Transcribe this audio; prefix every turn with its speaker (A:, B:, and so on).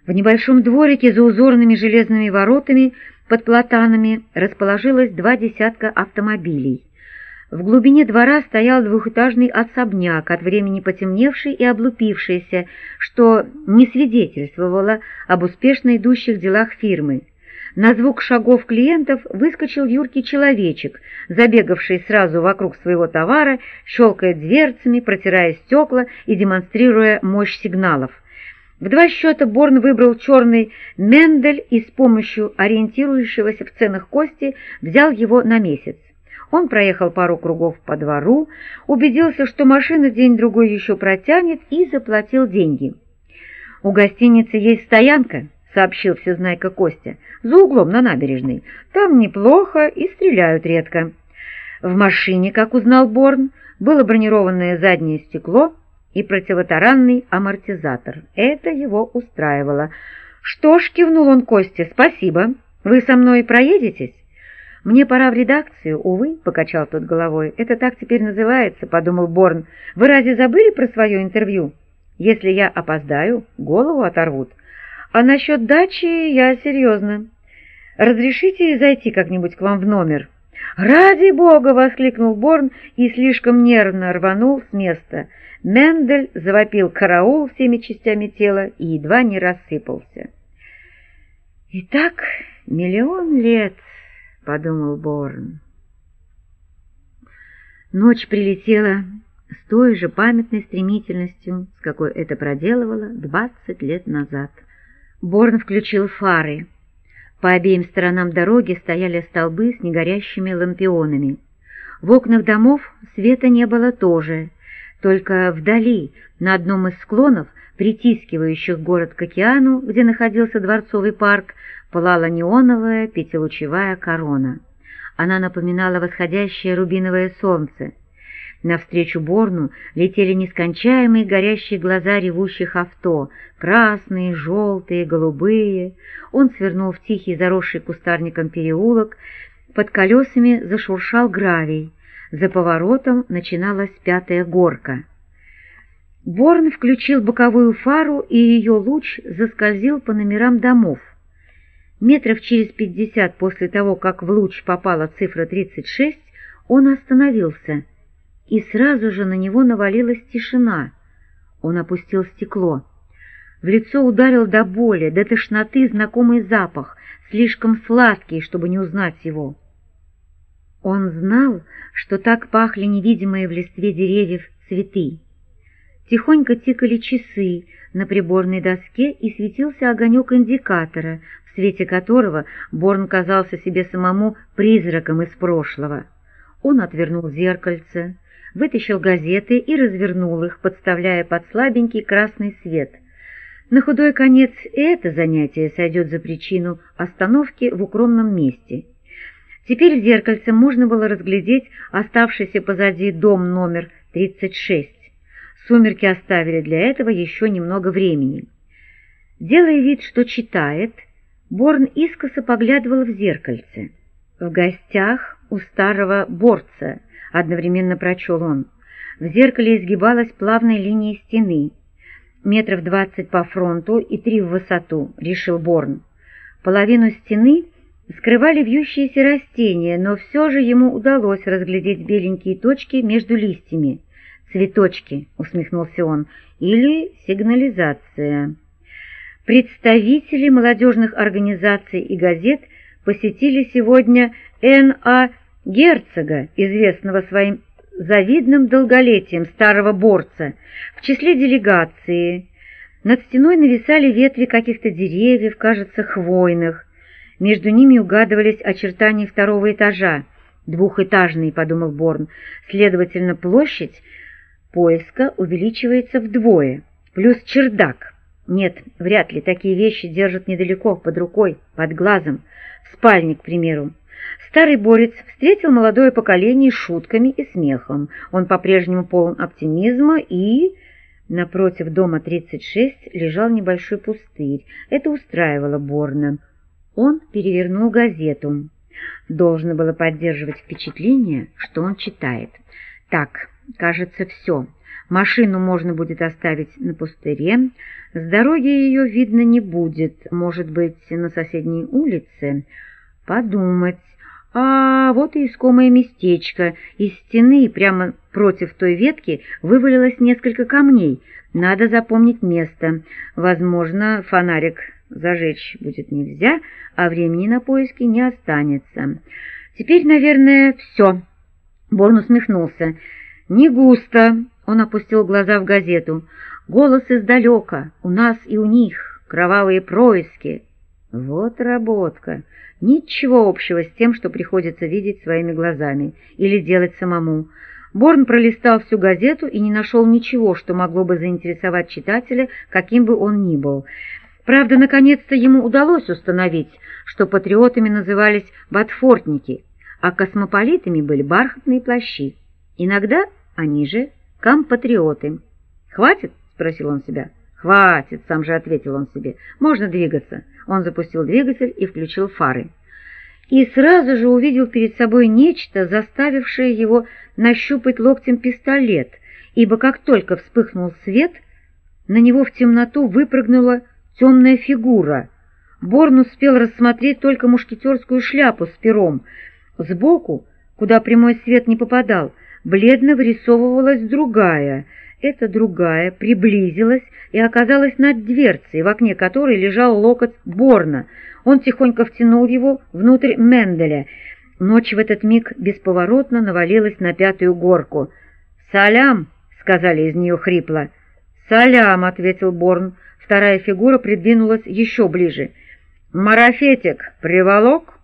A: В небольшом дворике за узорными железными воротами под платанами расположилось 2 десятка автомобилей. В глубине двора стоял двухэтажный особняк, от времени потемневший и облупившийся, что не свидетельствовало об успешно идущих делах фирмы. На звук шагов клиентов выскочил юркий человечек, забегавший сразу вокруг своего товара, щелкая дверцами, протирая стекла и демонстрируя мощь сигналов. В 2 счета Борн выбрал черный Мендель и с помощью ориентирующегося в ценах Кости взял его на месяц. Он проехал пару кругов по двору, убедился, что машина день-другой еще протянет, и заплатил деньги. «У гостиницы есть стоянка», — сообщил всезнайка Костя, — «за углом на набережной. Там неплохо и стреляют редко». В машине, как узнал Борн, было бронированное заднее стекло и противотаранный амортизатор. Это его устраивало. «Что ж», — кивнул он Косте, — «спасибо. Вы со мной проедетесь?» «Мне пора в редакцию, увы», — покачал тот головой. «Это так теперь называется», — подумал Борн. «Вы разве забыли про свое интервью? Если я опоздаю, голову оторвут. А насчет дачи я серьезно. Разрешите зайти как-нибудь к вам в номер?» «Ради бога!» — воскликнул Борн и слишком нервно рванул с места. Мендель завопил караул всеми частями тела и едва не рассыпался. «Итак, 1 000 000 лет», — подумал Борн. Ночь прилетела с той же памятной стремительностью, с какой это проделывала 20 лет назад. Борн включил фары. По обеим сторонам дороги стояли столбы с негорящими лампионами. В окнах домов света не было тоже, только вдали, на одном из склонов, притискивающих город к океану, где находился Дворцовый парк, пылала неоновая пятилучевая корона. Она напоминала восходящее рубиновое солнце. Навстречу Борну летели нескончаемые горящие глаза ревущих авто, красные, желтые, голубые. Он свернул в тихий, заросший кустарником переулок, под колесами зашуршал гравий, за поворотом начиналась 5-я горка. Борн включил боковую фару, и ее луч заскользил по номерам домов. Метров через 50 после того, как в луч попала цифра 36, он остановился, и сразу же на него навалилась тишина. Он опустил стекло. В лицо ударил до боли, до тошноты знакомый запах, слишком сладкий, чтобы не узнать его. Он знал, что так пахли невидимые в листве деревьев цветы. Тихонько тикали часы на приборной доске, и светился огонек индикатора, в свете которого Борн казался себе самому призраком из прошлого. Он отвернул зеркальце, вытащил газеты и развернул их, подставляя под слабенький красный свет. На худой конец это занятие сойдет за причину остановки в укромном месте. Теперь в зеркальце можно было разглядеть оставшийся позади дом номер 36. Сумерки оставили для этого еще немного времени. Делая вид, что читает, Борн искоса поглядывал в зеркальце. «В гостях у старого борца», — одновременно прочел он. В зеркале изгибалась плавная линия стены. Метров 20 по фронту и 3 в высоту, решил Борн. Половину стены скрывали вьющиеся растения, но все же ему удалось разглядеть беленькие точки между листьями. «Цветочки», — усмехнулся он, — «или сигнализация». Представители молодежных организаций и газет посетили сегодня Н.А. Герцога, известного своим завидным долголетием старого борца. В числе делегации над стеной нависали ветви каких-то деревьев, кажется, хвойных. Между ними угадывались очертания 2-го этажа. «Двухэтажный», — подумал Борн, — следовательно, площадь поиска увеличивается вдвое, плюс чердак. Нет, вряд ли такие вещи держат недалеко, под рукой, под глазом, в спальне, к примеру. Старый борец встретил молодое поколение шутками и смехом. Он по-прежнему полон оптимизма, и напротив дома 36 лежал небольшой пустырь. Это устраивало Борна. Он перевернул газету. Должно было поддерживать впечатление, что он читает. Так, кажется, все. Машину можно будет оставить на пустыре, с дороги ее видно не будет, может быть, на соседней улице. Подумать. А вот и искомое местечко. Из стены прямо против той ветки вывалилось несколько камней. Надо запомнить место. Возможно, фонарик зажечь будет нельзя, а времени на поиски не останется. Теперь, наверное, все. Борн усмехнулся. «Не густо», — он опустил глаза в газету. «Голос издалека, у нас и у них, кровавые происки». Вот работка. Ничего общего с тем, что приходится видеть своими глазами или делать самому. Борн пролистал всю газету и не нашел ничего, что могло бы заинтересовать читателя, каким бы он ни был. Правда, наконец-то ему удалось установить, что патриотами назывались ботфортники, а космополитами были бархатные плащи. Иногда они же компатриоты. «Хватит?» — спросил он себя. «Хватит», — сам же ответил он себе. «Можно двигаться». Он запустил двигатель и включил фары. И сразу же увидел перед собой нечто, заставившее его нащупать локтем пистолет, ибо как только вспыхнул свет, на него в темноту выпрыгнула темная фигура. Борн успел рассмотреть только мушкетерскую шляпу с пером. Сбоку, куда прямой свет не попадал, бледно вырисовывалась другая. Эта другая приблизилась и оказалась над дверцей, в окне которой лежал локоть Борна. Он тихонько втянул его внутрь Менделя. Ночь в этот миг бесповоротно навалилась на пятую горку. «Салям!» — сказали из нее хрипло. «Салям!» — ответил Борн. Вторая фигура придвинулась еще ближе. «Марафетик приволок?»